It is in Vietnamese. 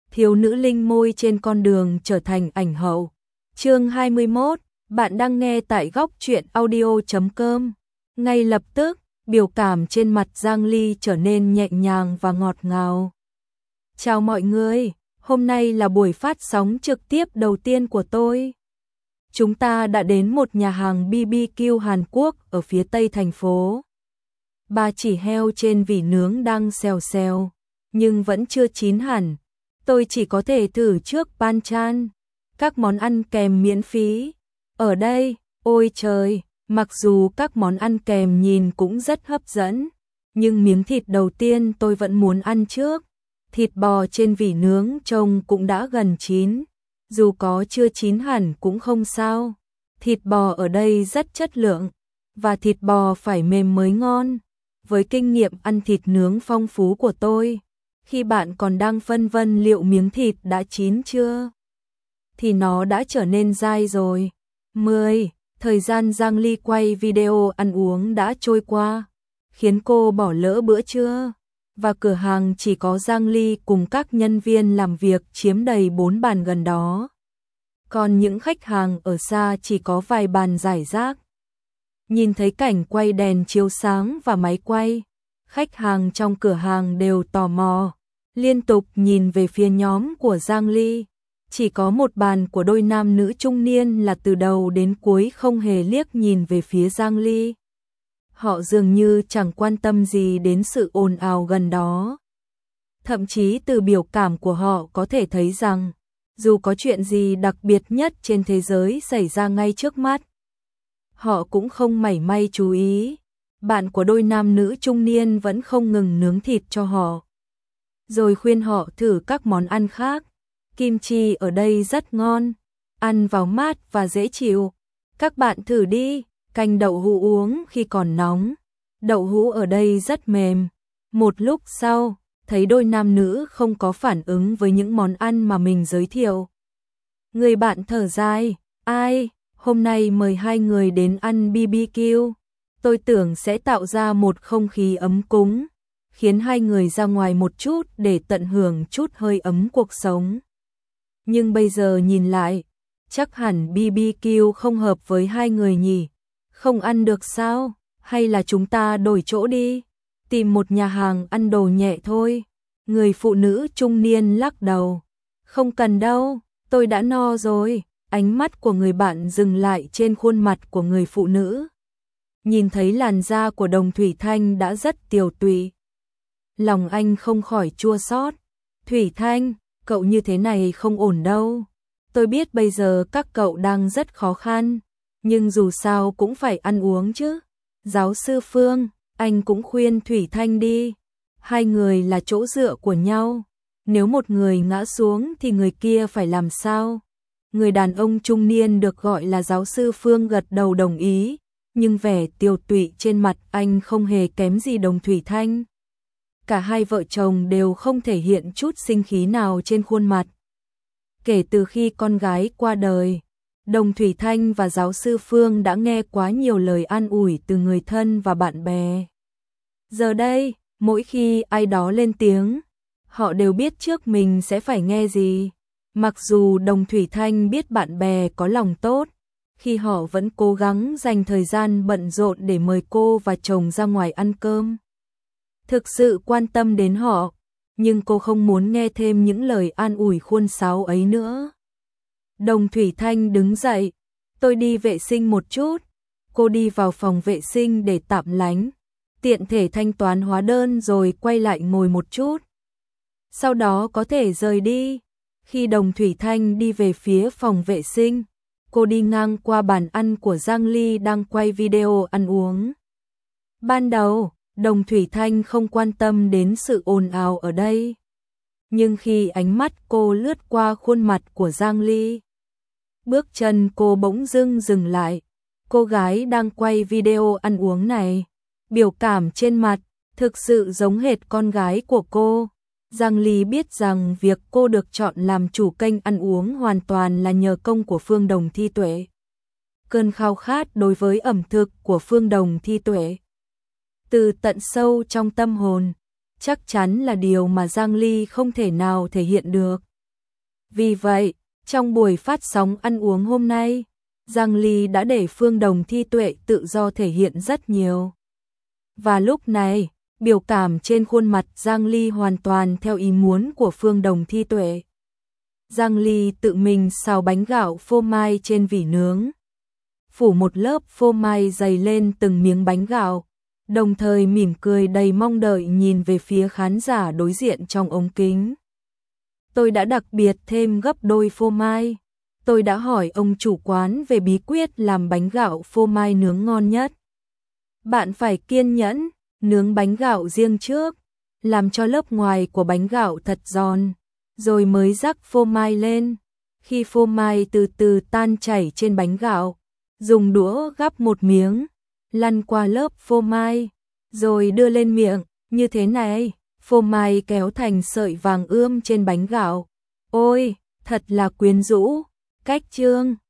thiếu nữ linh môi trên con đường trở thành ảnh hậu. Chương 21, bạn đang nghe tại góc truyện audio.com. Ngay lập tức, biểu cảm trên mặt Giang Ly trở nên nhẹ nhàng và ngọt ngào. Chào mọi người, hôm nay là buổi phát sóng trực tiếp đầu tiên của tôi. Chúng ta đã đến một nhà hàng BBQ Hàn Quốc ở phía tây thành phố. Ba chỉ heo trên vỉ nướng đang xèo xèo, nhưng vẫn chưa chín hẳn. Tôi chỉ có thể thử trước banchan, các món ăn kèm miễn phí. Ở đây, ôi trời, mặc dù các món ăn kèm nhìn cũng rất hấp dẫn, nhưng miếng thịt đầu tiên tôi vẫn muốn ăn trước. Thịt bò trên vỉ nướng trông cũng đã gần chín, dù có chưa chín hẳn cũng không sao. Thịt bò ở đây rất chất lượng, và thịt bò phải mềm mới ngon. Với kinh nghiệm ăn thịt nướng phong phú của tôi, khi bạn còn đang phân vân liệu miếng thịt đã chín chưa, thì nó đã trở nên dai rồi. 10. Thời gian Giang Ly quay video ăn uống đã trôi qua, khiến cô bỏ lỡ bữa trưa, và cửa hàng chỉ có Giang Ly cùng các nhân viên làm việc chiếm đầy 4 bàn gần đó. Còn những khách hàng ở xa chỉ có vài bàn rải rác. Nhìn thấy cảnh quay đèn chiếu sáng và máy quay, khách hàng trong cửa hàng đều tò mò, liên tục nhìn về phía nhóm của Giang Ly. Chỉ có một bàn của đôi nam nữ trung niên là từ đầu đến cuối không hề liếc nhìn về phía Giang Ly. Họ dường như chẳng quan tâm gì đến sự ồn ào gần đó. Thậm chí từ biểu cảm của họ có thể thấy rằng, dù có chuyện gì đặc biệt nhất trên thế giới xảy ra ngay trước mắt, họ cũng không mảy may chú ý. Bạn của đôi nam nữ trung niên vẫn không ngừng nướng thịt cho họ, rồi khuyên họ thử các món ăn khác. Kim chi ở đây rất ngon, ăn vào mát và dễ chịu. Các bạn thử đi, canh đậu hũ uống khi còn nóng. Đậu hũ ở đây rất mềm. Một lúc sau, thấy đôi nam nữ không có phản ứng với những món ăn mà mình giới thiệu. Người bạn thở dài, ai, hôm nay mời hai người đến ăn BBQ. Tôi tưởng sẽ tạo ra một không khí ấm cúng, khiến hai người ra ngoài một chút để tận hưởng chút hơi ấm cuộc sống. Nhưng bây giờ nhìn lại, chắc hẳn BBQ không hợp với hai người nhỉ. Không ăn được sao? Hay là chúng ta đổi chỗ đi, tìm một nhà hàng ăn đồ nhẹ thôi. Người phụ nữ trung niên lắc đầu. Không cần đâu, tôi đã no rồi. Ánh mắt của người bạn dừng lại trên khuôn mặt của người phụ nữ. Nhìn thấy làn da của Đồng Thủy Thanh đã rất tiều tụy, lòng anh không khỏi chua xót. Thủy Thanh, cậu như thế này không ổn đâu. Tôi biết bây giờ các cậu đang rất khó khăn, nhưng dù sao cũng phải ăn uống chứ. Giáo sư Phương, anh cũng khuyên Thủy Thanh đi. Hai người là chỗ dựa của nhau. Nếu một người ngã xuống thì người kia phải làm sao? Người đàn ông trung niên được gọi là giáo sư Phương gật đầu đồng ý, nhưng vẻ tiều tụy trên mặt anh không hề kém gì Đồng Thủy Thanh. Cả hai vợ chồng đều không thể hiện chút sinh khí nào trên khuôn mặt. Kể từ khi con gái qua đời, Đồng Thủy Thanh và giáo sư Phương đã nghe quá nhiều lời an ủi từ người thân và bạn bè. Giờ đây, mỗi khi ai đó lên tiếng, họ đều biết trước mình sẽ phải nghe gì. Mặc dù Đồng Thủy Thanh biết bạn bè có lòng tốt, khi họ vẫn cố gắng dành thời gian bận rộn để mời cô và chồng ra ngoài ăn cơm, thực sự quan tâm đến họ, nhưng cô không muốn nghe thêm những lời an ủi khuôn sáo ấy nữa. Đồng Thủy Thanh đứng dậy, tôi đi vệ sinh một chút. Cô đi vào phòng vệ sinh để tạm lánh, tiện thể thanh toán hóa đơn rồi quay lại ngồi một chút. Sau đó có thể rời đi. Khi Đồng Thủy Thanh đi về phía phòng vệ sinh, cô đi ngang qua bàn ăn của Giang Ly đang quay video ăn uống. Ban đầu, Đồng Thủy Thanh không quan tâm đến sự ồn ào ở đây. Nhưng khi ánh mắt cô lướt qua khuôn mặt của Giang Ly, bước chân cô bỗng dưng dừng lại. Cô gái đang quay video ăn uống này, biểu cảm trên mặt, thực sự giống hệt con gái của cô. Giang Ly biết rằng việc cô được chọn làm chủ kênh ăn uống hoàn toàn là nhờ công của Phương Đồng Thi Tuệ. Cơn khao khát đối với ẩm thực của Phương Đồng Thi Tuệ, từ tận sâu trong tâm hồn, chắc chắn là điều mà Giang Ly không thể nào thể hiện được. Vì vậy, trong buổi phát sóng ăn uống hôm nay, Giang Ly đã để Phương Đồng Thi Tuệ tự do thể hiện rất nhiều. Và lúc này, biểu cảm trên khuôn mặt Giang Ly hoàn toàn theo ý muốn của Phương Đồng Thi Tuệ. Giang Ly tự mình xào bánh gạo phô mai trên vỉ nướng, phủ một lớp phô mai dày lên từng miếng bánh gạo, đồng thời mỉm cười đầy mong đợi nhìn về phía khán giả đối diện trong ống kính. Tôi đã đặc biệt thêm gấp đôi phô mai. Tôi đã hỏi ông chủ quán về bí quyết làm bánh gạo phô mai nướng ngon nhất. Bạn phải kiên nhẫn, nướng bánh gạo riêng trước, làm cho lớp ngoài của bánh gạo thật giòn, rồi mới rắc phô mai lên. Khi phô mai từ từ tan chảy trên bánh gạo, dùng đũa gắp một miếng, lăn qua lớp phô mai, rồi đưa lên miệng, như thế này, phô mai kéo thành sợi vàng ươm trên bánh gạo. Ôi, thật là quyến rũ, cách trương.